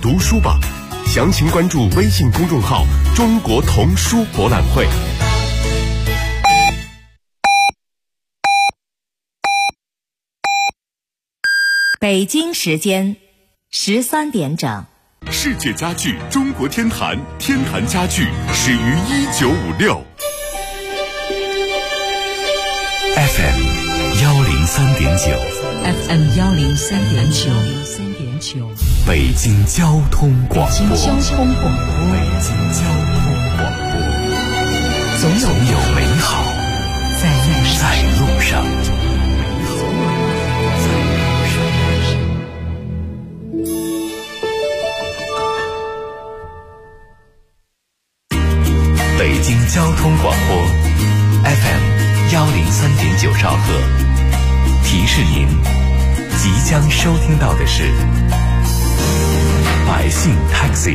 读书吧，详情关注微信公众号中国童书博览会。 北京时间13点整。 世界家具中国天坛，天坛家具始于1956。FM 103.9，FM 103.9， 北京交通广播， 北京交通广播，总有美好在路上。 北京交通广播 FM 103.9兆赫，提示您即将收听到的是百姓 Taxi。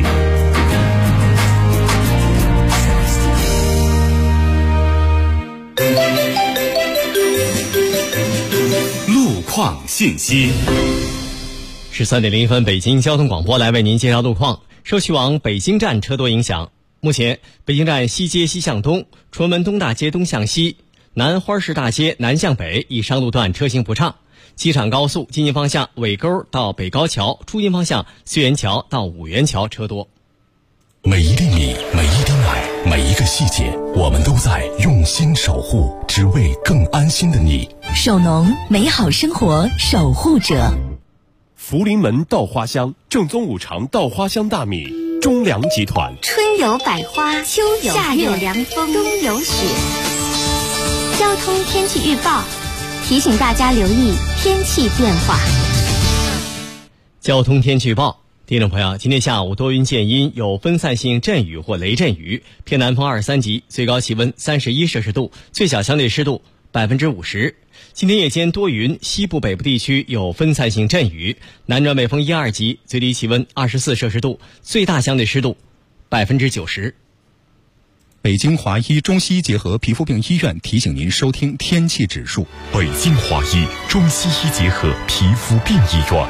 路况信息。 13点01分，北京交通广播来为您介绍路况。受去往北京站车多影响，目前北京站西街西向东、崇文门东大街东向西、南花市大街南向北一商路段车行不畅。机场高速进京方向尾沟到北高桥，出京方向绥源桥到五元桥车多。 每一粒米，每一滴奶，每一个细节，我们都在用心守护，只为更安心的你。 守农，美好生活守护者。 福临门稻花香，正宗五常稻花香大米，中粮集团。 春有百花，秋有夏有凉风，冬有雪。交通天气预报提醒大家留意天气变化。 交通天气预报，听众朋友，今天下午多云见阴，有分散性阵雨或雷阵雨，偏南风2、3级，最高气温31摄氏度，最小相对湿度50%。今天夜间多云，西部北部地区有分散性阵雨，南转北风1、2级，最低气温24摄氏度，最大相对湿度90%。 北京华医中西医结合皮肤病医院提醒您收听天气指数。 北京华医中西医结合皮肤病医院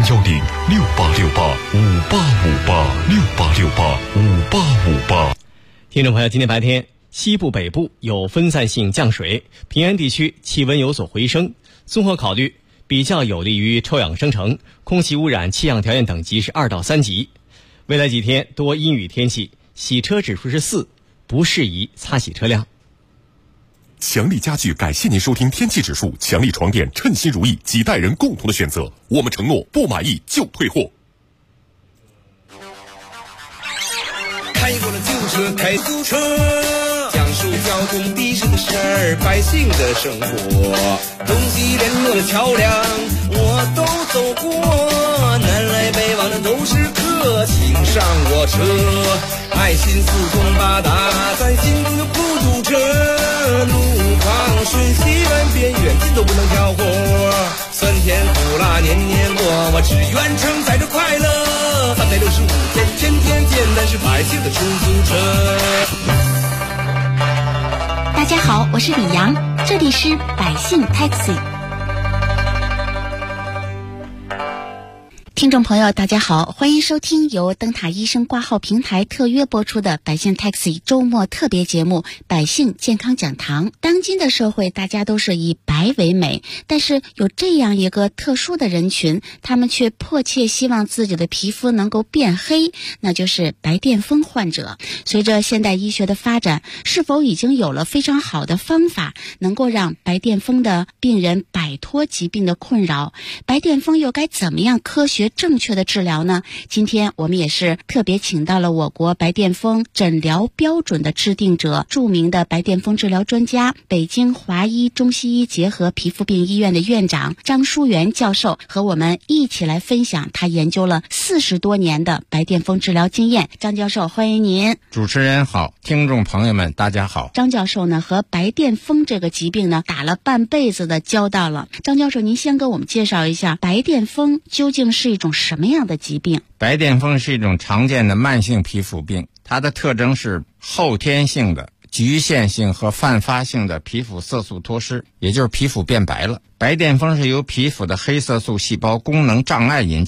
，0106858586858 听众朋友，今天白天西部北部有分散性降水，平原地区气温有所回升，综合考虑比较有利于臭氧生成，空气污染气象条件等级是2到3级。未来几天多阴雨天气，洗车指数是4，不适宜擦洗车辆。 强力家具感谢您收听天气指数，强力床垫称心如意，几代人共同的选择，我们承诺不满意就退货。 开过了旧车，开租车，讲述交通的士的事儿，百姓的生活，东西联络的桥梁我都走过，南来北往的都是客，请上我车，爱心四通八达，在心中就不堵车，路况瞬息万变，远近都不能挑活，酸甜苦辣年年过，我只愿承载着快乐，365天，天天简单是百姓的出租车。 大家好，我是李阳，这里是百姓 Taxi。听众朋友大家好，欢迎收听由灯塔医生挂号平台特约播出的百姓 Taxi 周末特别节目百姓健康讲堂。当今的社会大家都是以白为美，但是有这样一个特殊的人群，他们却迫切希望自己的皮肤能够变黑，那就是白癜风患者。随着现代医学的发展，是否已经有了非常好的方法能够让白癜风的病人摆脱疾病的困扰？白癜风又该怎么样科学正确的治疗呢？今天我们也是特别请到了我国白癜风诊疗标准的制定者，著名的白癜风治疗专家，北京华医中西医结合皮肤病医院的院长张书元教授，和我们一起来分享他研究了40多年的白癜风治疗经验。张教授，欢迎您。 主持人好，听众朋友们大家好。 张教授呢和白癜风这个疾病呢打了半辈子的交道了。张教授，您先给我们介绍一下白癜风究竟是一种什么样的疾病？ 白癜风是一种常见的慢性皮肤病，它的特征是后天性的、局限性和泛发性的皮肤色素脱失，也就是皮肤变白了。白癜风是由皮肤的黑色素细胞功能障碍引起的，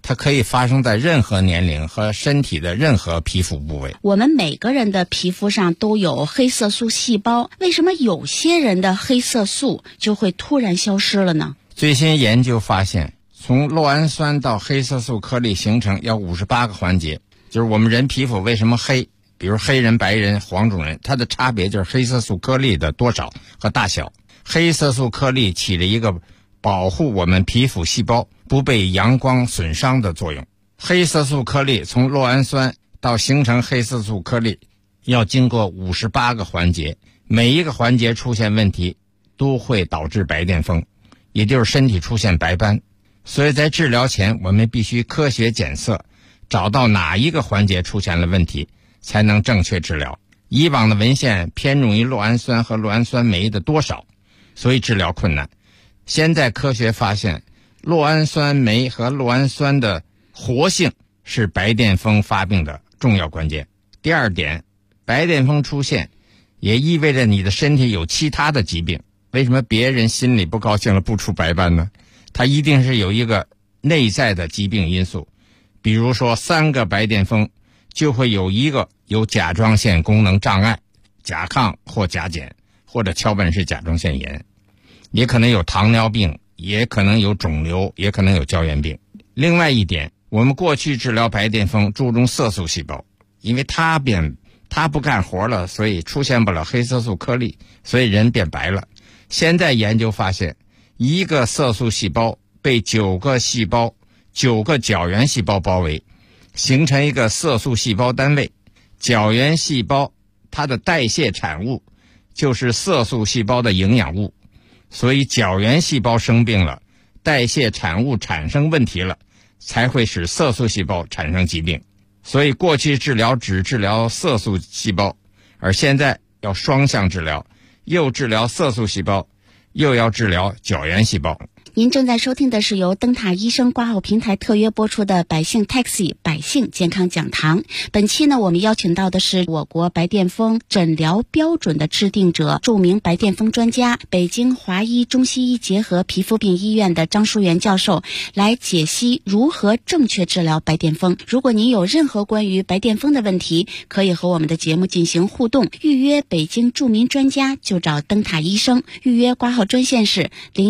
它可以发生在任何年龄和身体的任何皮肤部位。 我们每个人的皮肤上都有黑色素细胞，为什么有些人的黑色素就会突然消失了呢？ 最新研究发现，从酪氨酸到黑色素颗粒形成要58个环节，就是我们人皮肤为什么黑，比如黑人、白人、黄种人，它的差别就是黑色素颗粒的多少和大小。黑色素颗粒起了一个保护我们皮肤细胞不被阳光损伤的作用。黑色素颗粒从酪氨酸到形成黑色素颗粒要经过58个环节，每一个环节出现问题都会导致白癜风，也就是身体出现白斑。所以在治疗前我们必须科学检测，找到哪一个环节出现了问题，才能正确治疗。以往的文献偏重于酪氨酸和酪氨酸酶的多少，所以治疗困难。现在科学发现，酪氨酸酶和酪氨酸的活性是白癜风发病的重要关键。第二点，白癜风出现也意味着你的身体有其他的疾病。为什么别人心里不高兴了不出白斑呢？它一定是有一个内在的疾病因素。比如说3个白癜风就会有一个有甲状腺功能障碍，甲亢或甲减，或者桥本氏甲状腺炎，也可能有糖尿病，也可能有肿瘤，也可能有胶原病。另外一点，我们过去治疗白癜风注重色素细胞，因为它不干活了，所以出现不了黑色素颗粒，所以人变白了。现在研究发现，一个色素细胞被9个角原细胞包围，形成一个色素细胞单位。角原细胞它的代谢产物就是色素细胞的营养物，所以角原细胞生病了，代谢产物产生问题了，才会使色素细胞产生疾病。所以过去治疗只治疗色素细胞，而现在要双向治疗，又治疗色素细胞，又要治疗角原细胞。 您正在收听的是由灯塔医生挂号平台特约播出的百姓 Taxi 百姓健康讲堂。本期呢，我们邀请到的是我国白癜风诊疗标准的制定者，著名白癜风专家，北京华医中西医结合皮肤病医院的张淑媛教授，来解析如何正确治疗白癜风。如果您有任何关于白癜风的问题，可以和我们的节目进行互动，预约北京著名专家就找灯塔医生。预约挂号专线是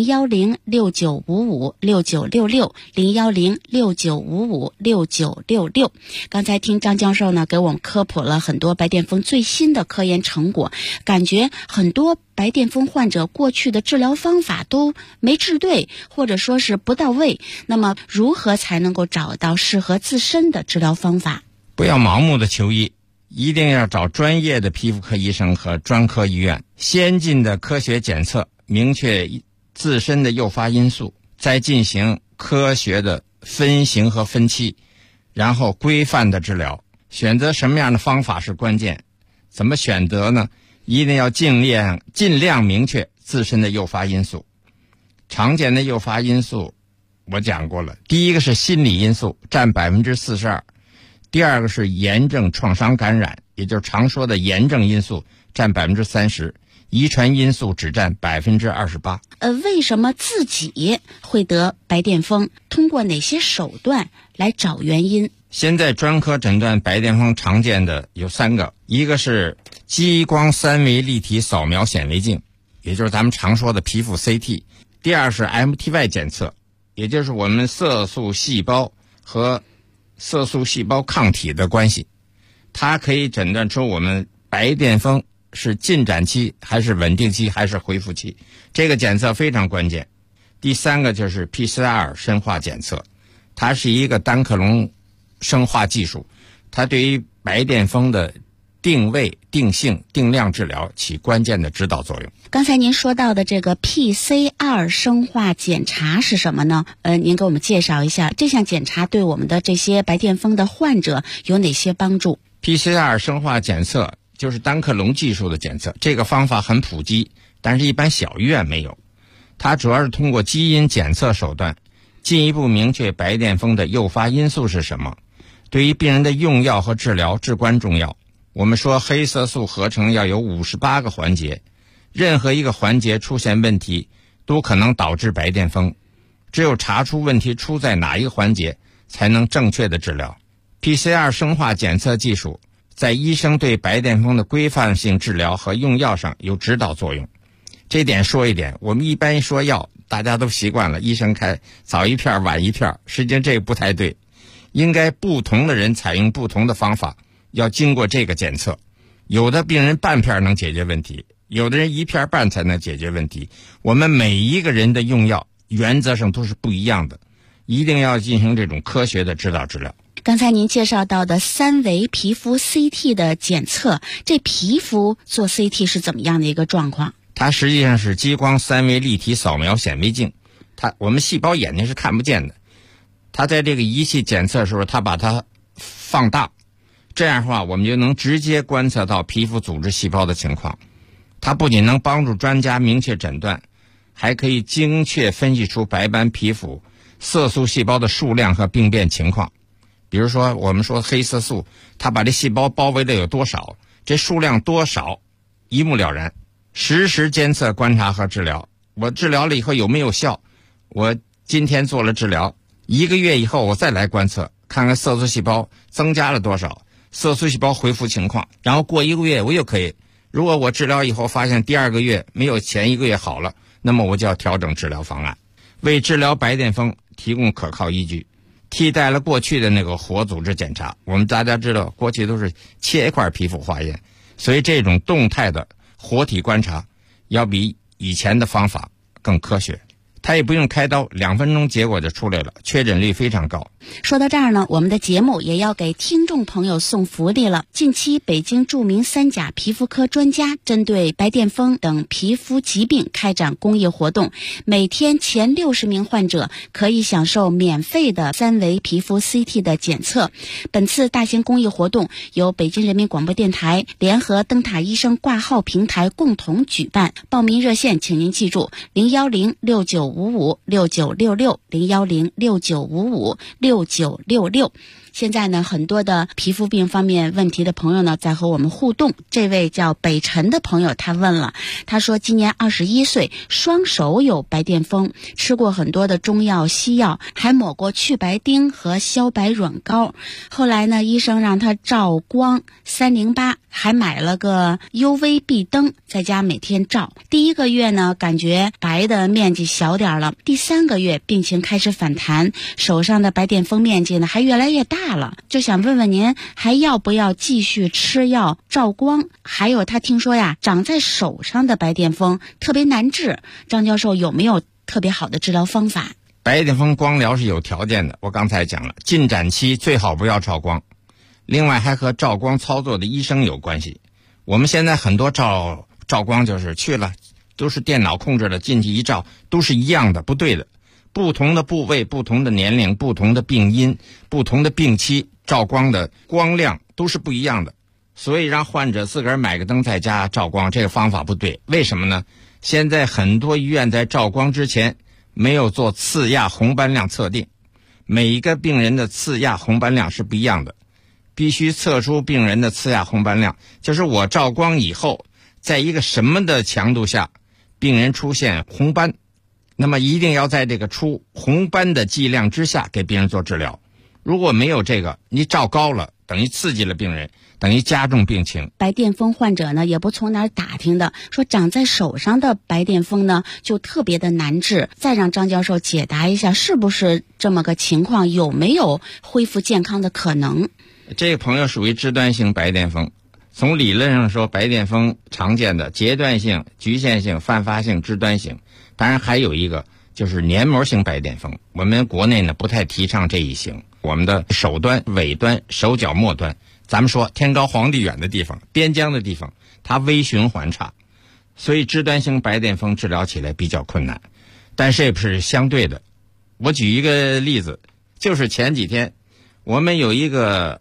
01069556966，01069556966。刚才听张教授呢给我们科普了很多白癜风最新的科研成果，感觉很多白癜风患者过去的治疗方法都没治对，或者说是不到位。那么如何才能够找到适合自身的治疗方法？ 不要盲目的求医，一定要找专业的皮肤科医生和专科医院，先进的科学检测，明确自身的诱发因素，再进行科学的分型和分期，然后规范的治疗。选择什么样的方法是关键。怎么选择呢？一定要尽量明确自身的诱发因素。常见的诱发因素我讲过了，第一个是心理因素，占42%，第二个是炎症创伤感染，也就是常说的炎症因素，占30%，遗传因素只占28%。 为什么自己会得白癜风？通过哪些手段来找原因？ 现在专科诊断白癜风常见的有3个，一个是激光3维立体扫描显微镜，也就是咱们常说的皮肤 CT。第二是 MTY 检测，也就是我们色素细胞和色素细胞抗体的关系，它可以诊断出我们白癜风是进展期还是稳定期还是恢复期，这个检测非常关键。第3个就是 PCR 生化检测，它是一个单克隆生化技术，它对于白癜风的定位、定性、定量治疗起关键的指导作用。 刚才您说到的这个 PCR 生化检查是什么呢？您给我们介绍一下，这项检查对我们的这些白癜风的患者有哪些帮助？ PCR 生化检测就是单克隆技术的检测，这个方法很普及，但是一般小医院没有。它主要是通过基因检测手段，进一步明确白癜风的诱发因素是什么，对于病人的用药和治疗至关重要。我们说黑色素合成要有58个环节，任何一个环节出现问题都可能导致白癜风，只有查出问题出在哪一个环节， 才能正确的治疗。PCR 生化检测技术在医生对白癜风的规范性治疗和用药上有指导作用。这点说一点，我们一般说药大家都习惯了，医生开早一片晚一片，实际上这个不太对，应该不同的人采用不同的方法，要经过这个检测。有的病人半片能解决问题，有的人一片半才能解决问题。我们每一个人的用药原则上都是不一样的，一定要进行这种科学的指导治疗。 刚才您介绍到的3维皮肤 CT 的检测，这皮肤做 CT 是怎么样的一个状况？ 它实际上是激光3维立体扫描显微镜，我们细胞眼睛是看不见的，它在这个仪器检测的时候，它把它放大，这样的话我们就能直接观测到皮肤组织细胞的情况。它不仅能帮助专家明确诊断，还可以精确分析出白斑皮肤色素细胞的数量和病变情况。比如说我们说黑色素，它把这细胞包围的有多少，这数量多少一目了然。实时监测观察和治疗，我治疗了以后有没有效，我今天做了治疗，1个月以后我再来观测，看看色素细胞增加了多少，色素细胞恢复情况，然后过1个月我又可以，如果我治疗以后发现第2个月没有前1个月好了，那么我就要调整治疗方案，为治疗白癜风提供可靠依据，替代了过去的那个活组织检查。我们大家知道过去都是切一块皮肤化验，所以这种动态的活体观察要比以前的方法更科学，它也不用开刀，2分钟结果就出来了，确诊率非常高。 说到这儿呢，我们的节目也要给听众朋友送福利了。近期北京著名3甲皮肤科专家针对白癜风等皮肤疾病开展公益活动，每天前60名患者可以享受免费的3维皮肤 CT 的检测。本次大型公益活动由北京人民广播电台联合灯塔医生挂号平台共同举办，报名热线请您记住01069556966 01069556966。现在呢，很多的皮肤病方面问题的朋友呢，在和我们互动。这位叫北辰的朋友，他问了，他说今年21岁，双手有白癜风，吃过很多的中药西药，还抹过去白丁和消白软膏。后来呢，医生让他照光308，还买了个 UV 壁灯，在家每天照。第1个月呢，感觉白的面积小点了，第3个月病情开始反弹，手上的白癜风面积呢还越来越大了，就想问问您还要不要继续吃药照光？还有他听说呀，长在手上的白癜风特别难治，张教授有没有特别好的治疗方法？ 白癜风光疗是有条件的，我刚才讲了，进展期最好不要照光，另外还和照光操作的医生有关系。我们现在很多照光就是去了，都是电脑控制的，进去一照都是一样的，不对的。不同的部位、不同的年龄、不同的病因、不同的病期，照光的光亮都是不一样的。所以让患者自个儿买个灯在家照光，这个方法不对。为什么呢？现在很多医院在照光之前没有做次亚红斑量测定，每一个病人的次亚红斑量是不一样的，必须测出病人的次亚红斑量，就是我照光以后，在一个什么的强度下，病人出现红斑，那么一定要在这个出红斑的剂量之下给病人做治疗。如果没有这个，你照高了，等于刺激了病人，等于加重病情。 白癜风患者呢，也不从哪儿打听的，说长在手上的白癜风呢，就特别的难治。再让张教授解答一下，是不是这么个情况？有没有恢复健康的可能？ 这个朋友属于肢端性白癜风。从理论上说，白癜风常见的阶段性、局限性、泛发性、肢端性，当然还有一个就是黏膜性白癜风。我们国内呢不太提倡这一型，我们的手端、尾端、手脚末端，咱们说天高皇帝远的地方、边疆的地方，它微循环差，所以肢端性白癜风治疗起来比较困难。但是也不是相对的，我举一个例子，就是前几天我们有一个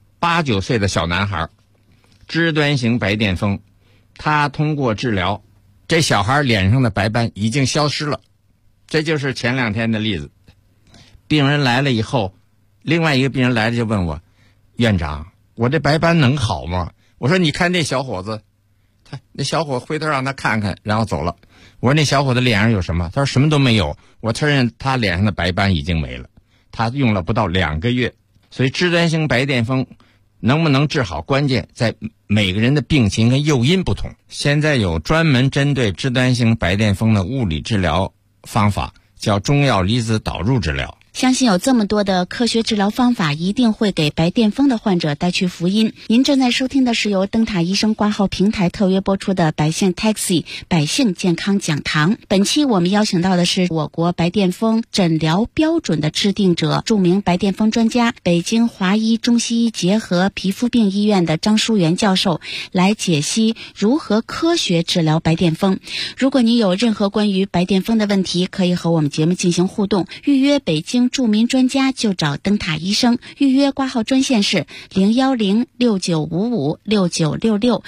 8、9岁的小男孩，肢端型白癜风，他通过治疗，这小孩脸上的白斑已经消失了。这就是前2天的例子。病人来了以后，另外一个病人来了就问我，院长，我这白斑能好吗？我说你看这小伙子，那小伙回头让他看看，然后走了。我说那小伙子脸上有什么？他说什么都没有。我承认他脸上的白斑已经没了， 他用了不到2个月。所以肢端性白癜风能不能治好，关键在每个人的病情跟诱因不同。现在有专门针对肢端性白癜风的物理治疗方法，叫中药离子导入治疗。 相信有这么多的科学治疗方法，一定会给白癜风的患者带去福音。您正在收听的是由灯塔医生挂号平台特约播出的百姓 Taxi 百姓健康讲堂。本期我们邀请到的是我国白癜风诊疗标准的制定者，著名白癜风专家，北京华医中西医结合皮肤病医院的张淑元教授，来解析如何科学治疗白癜风。如果您有任何关于白癜风的问题，可以和我们节目进行互动，预约北京著名专家就找灯塔医生。预约挂号专线是01069556966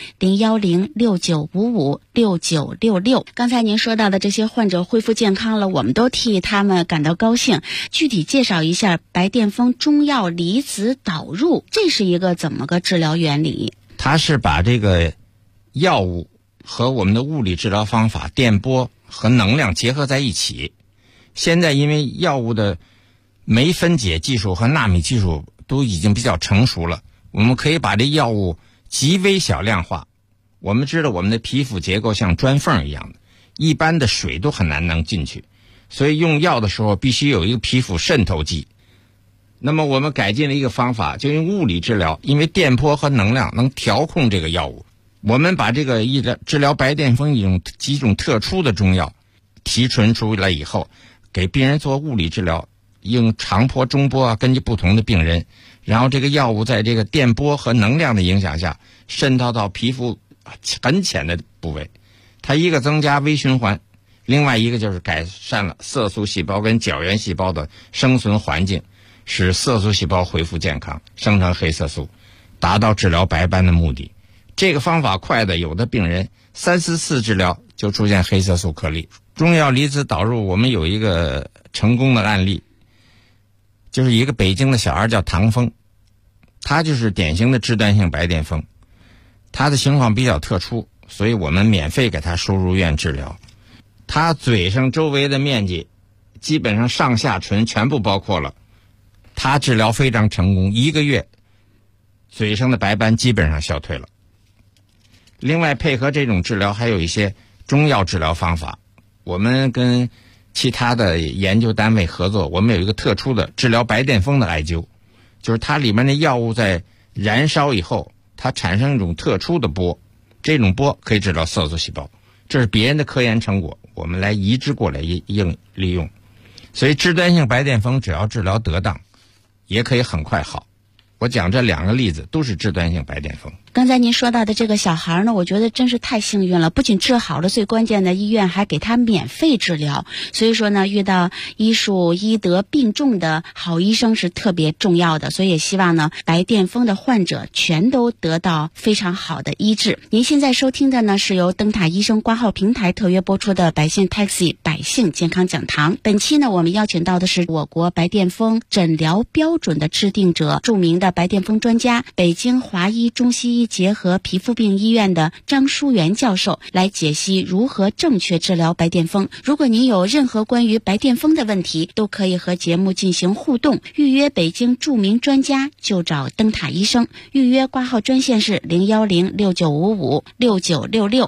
01069556966。刚才您说到的这些患者恢复健康了，我们都替他们感到高兴。具体介绍一下白癜风中药离子导入，这是一个怎么个治疗原理？ 它是把这个药物和我们的物理治疗方法电波和能量结合在一起。现在因为药物的酶分解技术和纳米技术都已经比较成熟了，我们可以把这药物极微小量化。我们知道我们的皮肤结构像砖缝一样的，一般的水都很难能进去，所以用药的时候必须有一个皮肤渗透剂。那么我们改进了一个方法，就用物理治疗，因为电波和能量能调控这个药物。我们把这个治疗白癜风几种特殊的中药提纯出来以后，给病人做物理治疗，用长波、中波啊，根据不同的病人，然后这个药物在这个电波和能量的影响下渗透到皮肤很浅的部位，它一个增加微循环，另外一个就是改善了色素细胞跟角原细胞的生存环境，使色素细胞恢复健康，生成黑色素，达到治疗白斑的目的。这个方法快的，有的病人3、4次治疗就出现黑色素颗粒。中药离子导入，我们有一个成功的案例，就是一个北京的小孩叫唐峰，他就是典型的肢端性白癜风，他的情况比较特殊，所以我们免费给他输入院治疗。他嘴上周围的面积基本上上下唇全部包括了，他治疗非常成功，1个月嘴上的白斑基本上消退了。另外配合这种治疗还有一些中药治疗方法，我们跟其他的研究单位合作，我们有一个特殊的治疗白癜风的艾灸，就是它里面的药物在燃烧以后，它产生一种特殊的波，这种波可以治疗色素细胞，这是别人的科研成果，我们来移植过来利用。所以肢端性白癜风只要治疗得当，也可以很快好。我讲这2个例子都是肢端性白癜风。 刚才您说到的这个小孩呢，我觉得真是太幸运了，不仅治好了，最关键的医院还给他免费治疗。所以说呢，遇到医术医德并重的好医生是特别重要的，所以也希望呢，白癜风的患者全都得到非常好的医治。您现在收听的呢，是由灯塔医生挂号平台特约播出的百姓 Taxi 百姓健康讲堂。本期呢，我们邀请到的是我国白癜风诊疗标准的制定者，著名的白癜风专家，北京华医中西医结合皮肤病医院的张淑元教授，来解析如何正确治疗白癜风。如果您有任何关于白癜风的问题，都可以和节目进行互动。预约北京著名专家就找灯塔医生。预约挂号专线是01069556966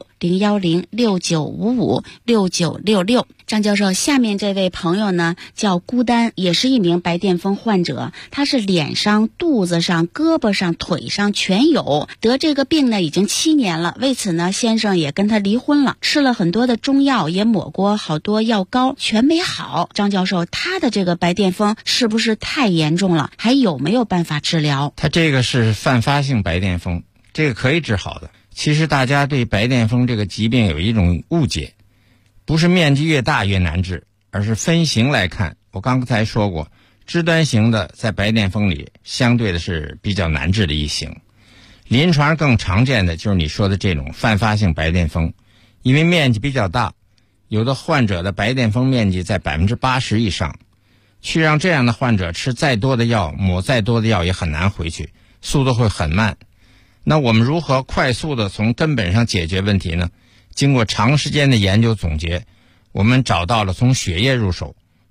01069556966。张教授，下面这位朋友呢叫孤单，也是一名白癜风患者，他是脸上、肚子上、胳膊上、腿上全有，得这个病呢已经7年了。为此呢，先生也跟他离婚了，吃了很多的中药，也抹过好多药膏，全没好。张教授，他的这个白癜风是不是太严重了？还有没有办法治疗？ 他这个是泛发性白癜风，这个可以治好的。其实大家对白癜风这个疾病有一种误解，不是面积越大越难治，而是分型来看。我刚才说过，肢端型的在白癜风里相对的是比较难治的一型。临床更常见的就是你说的这种泛发性白癜风，因为面积比较大，有的患者的白癜风面积在 80% 以上，去让这样的患者吃再多的药，抹再多的药也很难回去，速度会很慢。那我们如何快速的从根本上解决问题呢？经过长时间的研究总结，我们找到了从血液入手，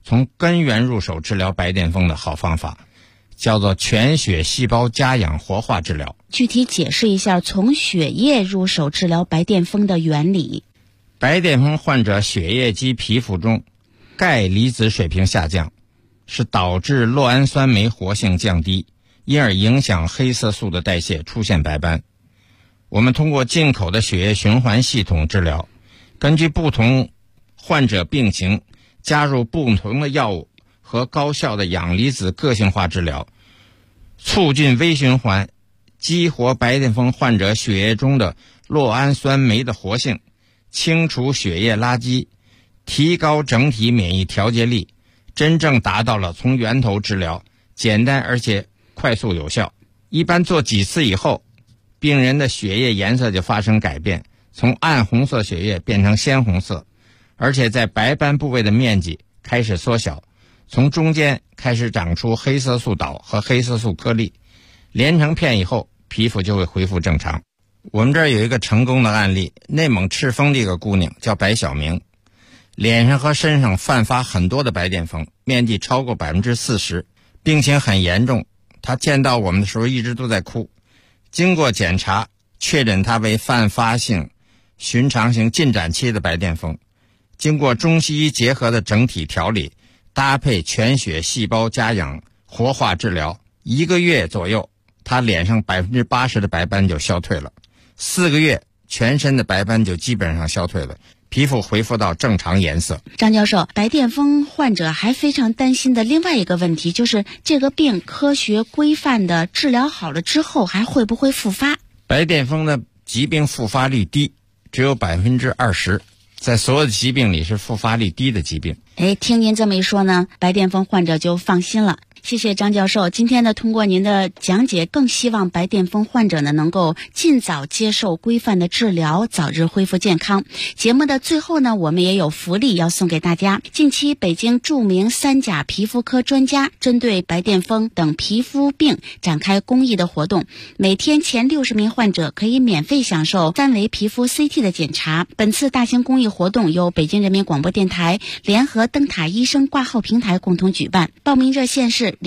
从根源入手治疗白癜风的好方法，叫做全血细胞加氧活化治疗。 具体解释一下从血液入手治疗白癜风的原理。 白癜风患者血液及皮肤中钙离子水平下降，是导致酪氨酸酶活性降低，因而影响黑色素的代谢，出现白斑。我们通过进口的血液循环系统治疗，根据不同患者病情加入不同的药物和高效的氧离子个性化治疗，促进微循环，激活白癜风患者血液中的酪氨酸酶的活性，清除血液垃圾，提高整体免疫调节力，真正达到了从源头治疗，简单而且快速有效。一般做几次以后，病人的血液颜色就发生改变，从暗红色血液变成鲜红色，而且在白斑部位的面积开始缩小，从中间开始长出黑色素岛和黑色素颗粒，连成片以后，皮肤就会恢复正常。我们这儿有一个成功的案例，内蒙赤峰的一个姑娘叫白晓明，脸上和身上泛发很多的白癜风，面积超过 40%， 病情很严重。她见到我们的时候一直都在哭。经过检查，确诊她为泛发性寻常型进展期的白癜风。经过中西医结合的整体调理，搭配全血细胞加氧活化治疗，1个月左右，她脸上 80% 的白斑就消退了，4个月全身的白斑就基本上消退了，皮肤恢复到正常颜色。 张教授，白癜风患者还非常担心的另外一个问题，就是这个病科学规范的治疗好了之后还会不会复发？ 白癜风的疾病复发率低，只有 20%， 在所有的疾病里是复发率低的疾病。 听您这么一说呢，白癜风患者就放心了。谢谢张教授，今天呢通过您的讲解，更希望白癜风患者呢能够尽早接受规范的治疗，早日恢复健康。节目的最后呢，我们也有福利要送给大家。近期北京著名3甲皮肤科专家针对白癜风等皮肤病展开公益的活动，每天前60名患者可以免费享受3维皮肤 CT 的检查。本次大型公益活动由北京人民广播电台联合灯塔医生挂号平台共同举办，报名热线是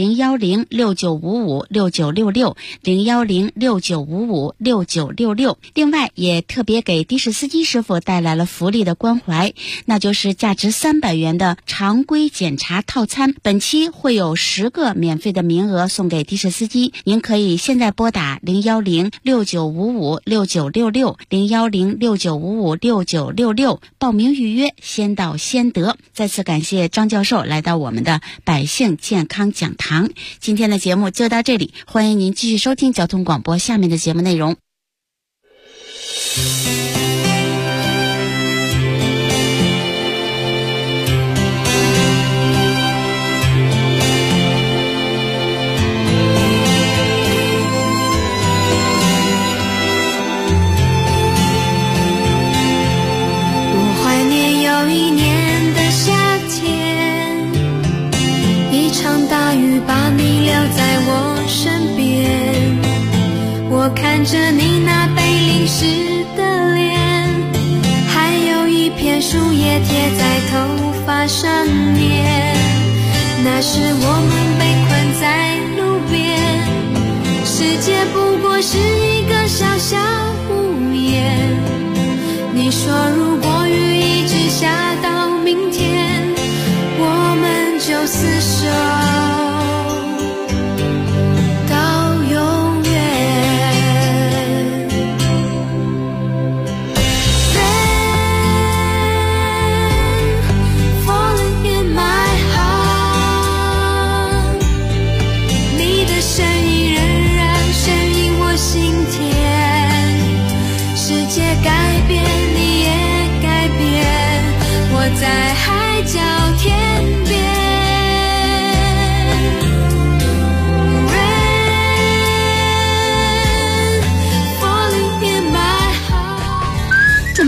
01069556966 01069556966。另外也特别给的士司机师傅带来了福利的关怀，那就是价值300元的常规检查套餐，本期会有10个免费的名额送给的士司机，您可以现在拨打01069556966 01069556966报名预约，先到先得。再次感谢张教授来到我们的百姓健康讲堂。今天的节目就到这里，欢迎您继续收听交通广播下面的节目内容。 我怀念有一年的夏天，一场大雨把你留在我身边，我看着你那被淋湿的脸，还有一片树叶贴在头发上面，那时我们被困在路边，世界不过是一个小小屋檐，你说如果雨一直下到明天，我们就厮守到永远。 Rain falling in my heart， 你的声音仍然声音我心田，世界改变你也改变，我在海角天边。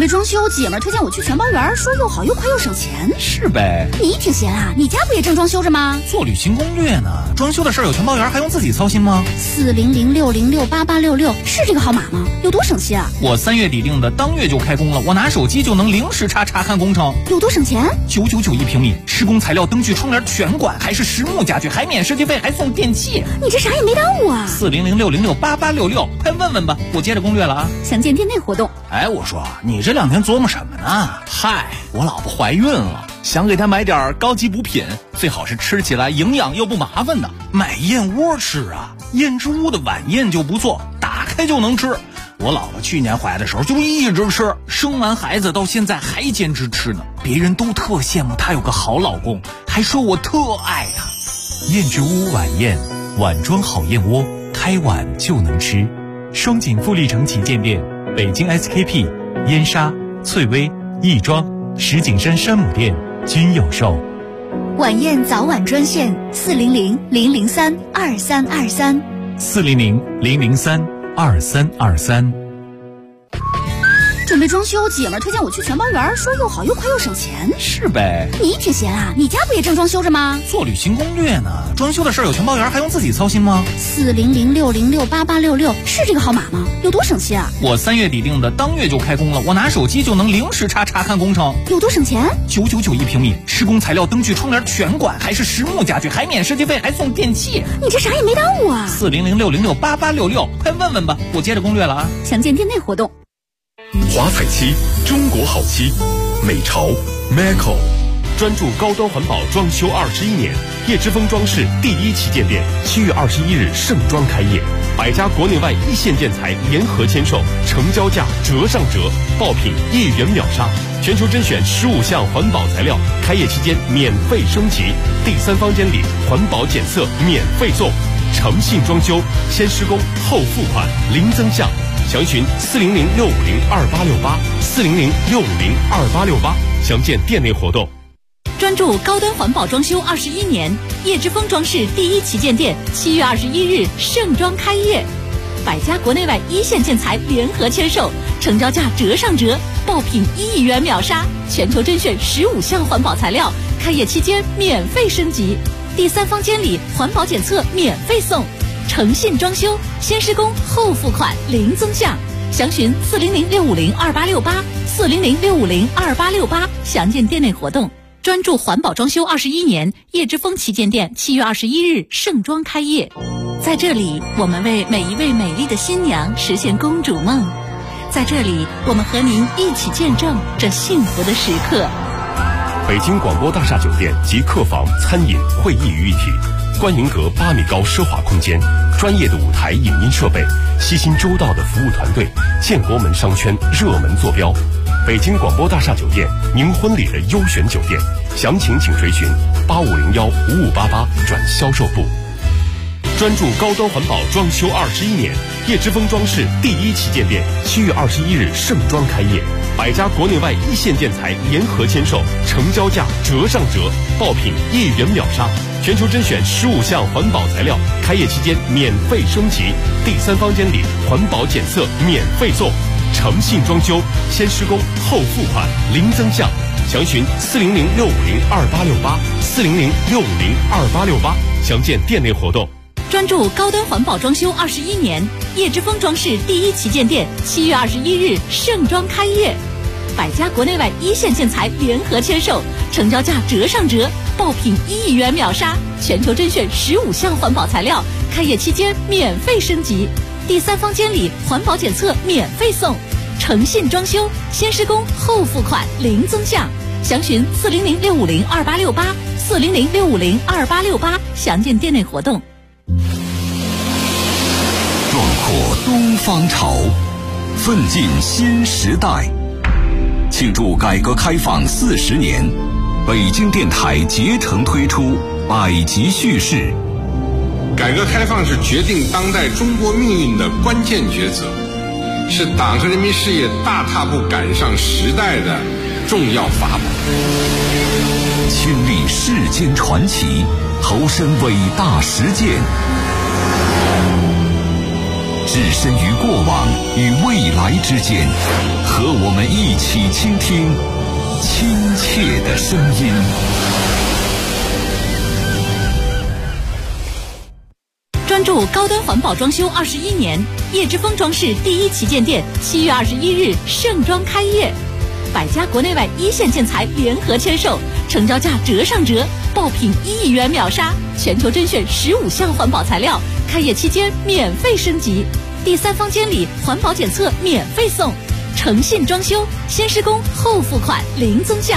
装修，姐们儿推荐我去全包园，说又好又快又省钱。 是呗。 你挺闲啊？你家不也正装修着吗？ 做旅行攻略呢。装修的事儿有全包园，还用自己操心吗 ？40060688866是这个号码吗？有多省心啊？ 我3月底定的，当月就开工了。我拿手机就能零时差查看工程。 有多省钱 ？999一平米，施工材料、灯具、窗帘全管，还是实木家具，还免设计费，还送电器。 你这啥也没耽误啊 ！40060688866，快问问吧，我接着攻略了啊。 详见店内活动。 哎，我说你这2天琢磨什么呢？嗨，我老婆怀孕了，想给她买点高级补品，最好是吃起来营养又不麻烦的。买燕窝吃啊，燕之屋的晚宴就不错，打开就能吃。我老婆去年怀的时候就一直吃，生完孩子到现在还坚持吃呢。别人都特羡慕她有个好老公，还说我特爱她。 燕之屋晚宴，碗装好燕窝，开碗就能吃。双井富力城旗舰店、北京 SKP、燕莎、翠微、亦庄、石景山山姆店均有售。 晚宴早晚专线400-003-2323 400-003-2323。 准备装修，姐们儿推荐我去全包园，说又好又快又省钱。 是呗。 你挺闲啊？你家不也正装修着吗？ 做旅行攻略呢。装修的事儿有全包园，还用自己操心吗 ？40060688866是这个号码吗？有多省心啊？ 我3月底定的，当月就开工了。我拿手机就能零时差查看工程。 有多省钱 ？999一平米，施工材料、灯具、窗帘全管，还是实木家具，还免设计费，还送电器。 你这啥也没耽误啊 ！40060688866，快问问吧，我接着攻略了啊。 详见店内活动。 华彩漆，中国好漆，美潮 Maco 专注高端环保装修21年，叶之峰装饰第1旗舰店7月21日盛装开业，100家国内外一线建材联合签售，成交价折上折，爆品1元秒杀，全球甄选15项环保材料，开业期间免费升级，第3方监理，环保检测免费送，诚信装修，先施工后付款，零增项。详询400-650-2868，400-650-2868，详见店内活动。 专注高端环保装修21年，叶之峰装饰第1旗舰店7月21日盛装开业，100家国内外一线建材联合签售，成交价折上折，爆品1亿元秒杀，全球甄选15项环保材料，开业期间免费升级，第3方监理，环保检测免费送。诚信装修，先施工后付款，零增项。详询400-650-2868，400-650-2868，详见店内活动。专注环保装修21年，叶之峰旗舰店7月21日盛装开业。在这里，我们为每一位美丽的新娘实现公主梦。在这里，我们和您一起见证这幸福的时刻。 北京广播大厦酒店及客房、餐饮、会议于一体。观迎阁8米高奢华空间，专业的舞台影音设备，悉心周到的服务团队，建国门商圈热门坐标。北京广播大厦酒店，您婚礼的优选酒店，详情请垂询8501-5588转销售部。专注高端环保装修21年，叶之峰装饰第1旗舰店7月21日盛装开业，100家国内外一线建材联合签售，成交价折上折，爆品1元秒杀，全球甄选15项环保材料，开业期间免费升级，第3方监理，环保检测免费送，诚信装修，先施工后付款，零增项。详询400-650-2868，400-650-2868，详见店内活动。 专注高端环保装修21年，叶之峰装饰第1旗舰店7月21日盛装开业，100家国内外一线建材联合签售，成交价折上折，爆品1亿元秒杀，全球甄选15项环保材料，开业期间免费升级，第3方监理，环保检测免费送，诚信装修，先施工后付款，零增项。详询400-650-2868，400-650-2868，详见店内活动。 壮阔东方潮，奋进新时代。庆祝改革开放40年，北京电台竭诚推出百集叙事。 改革开放是决定当代中国命运的关键抉择，是党和人民事业大踏步赶上时代的重要法宝。 亲历世间传奇，投身伟大实践。 置身于过往与未来之间，和我们一起倾听亲切的声音。 专注高端环保装修21年，叶之峰装饰第1旗舰店7月21日盛装开业，100家国内外一线建材联合签售，成交价折上折，爆品1亿元秒杀，全球甄选15项环保材料，开业期间免费升级，第3方监理环保检测免费送，诚信装修，先施工后付款，零增价。